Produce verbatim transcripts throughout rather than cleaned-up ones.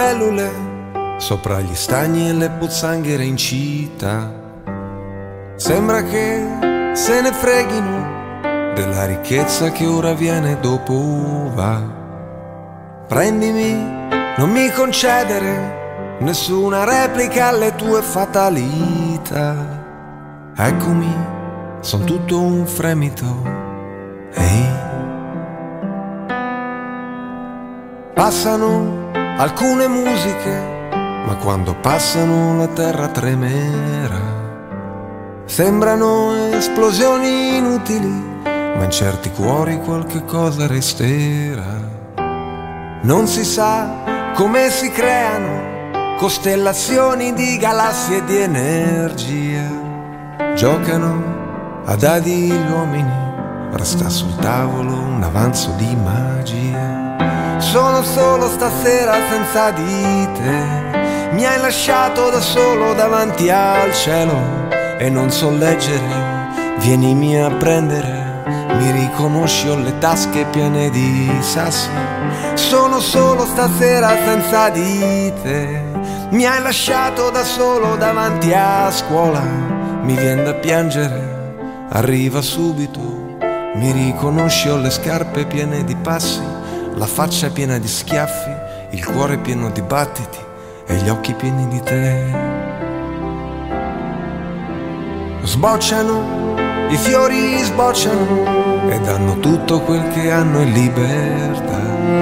libellule sopra gli stagni e le pozzanghere in città. Sembra che se ne freghino della ricchezza che ora viene dopo va. Prendimi, non mi concedere nessuna replica alle tue fatalità. Eccomi, son tutto un fremito. Ehi. Passano alcune musiche, ma quando passano la terra tremerà. Sembrano esplosioni inutili, ma in certi cuori qualche cosa resterà. Non si sa come si creano costellazioni di galassie e di energia. Giocano a dadi gli uomini, resta sul tavolo un avanzo di magia. Sono solo stasera senza di te, mi hai lasciato da solo davanti al cielo e non so leggere, vienimi a prendere, mi riconosci, ho le tasche piene di sassi. Sono solo stasera senza di te, mi hai lasciato da solo davanti a scuola. Mi vien da piangere, arriva subito, mi riconosci, ho le scarpe piene di passi, la faccia piena di schiaffi, il cuore pieno di battiti e gli occhi pieni di te. Sbocciano, i fiori sbocciano e danno tutto quel che hanno in libertà.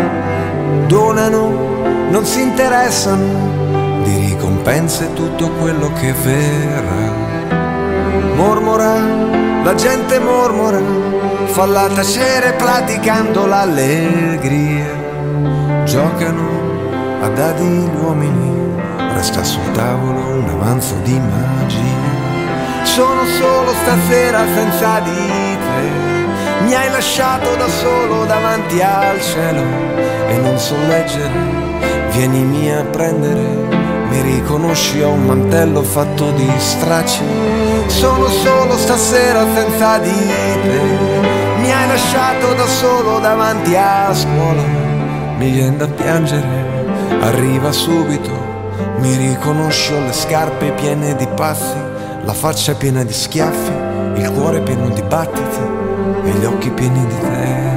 Donano, non si interessano di ricompense tutto quello che verrà. Mormora, la gente mormora, falla tacere praticando l'allegria. Giocano a dadi gli uomini, resta sul tavolo un avanzo di magia. Sono solo stasera senza di te, mi hai lasciato da solo davanti al cielo e non so leggere, vienimi a prendere, mi riconosci, ho un mantello fatto di stracci. Sono solo stasera senza di te, mi hai lasciato da solo davanti a scuola. Mi viene da piangere, arriva subito, mi riconosci, ho le scarpe piene di passi, la faccia piena di schiaffi, il cuore pieno di battiti e gli occhi pieni di te.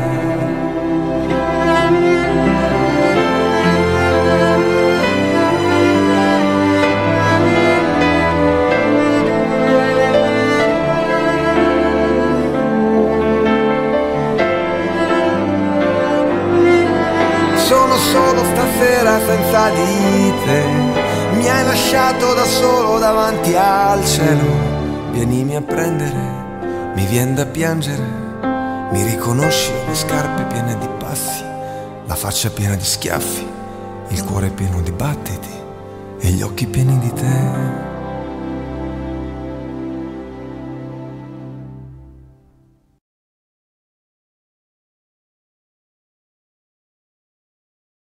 Solo stasera senza di te, mi hai lasciato da solo davanti al cielo. Vienimi a prendere, mi vien da piangere, mi riconosci, le scarpe piene di passi, la faccia piena di schiaffi, il cuore pieno di battiti e gli occhi pieni di te.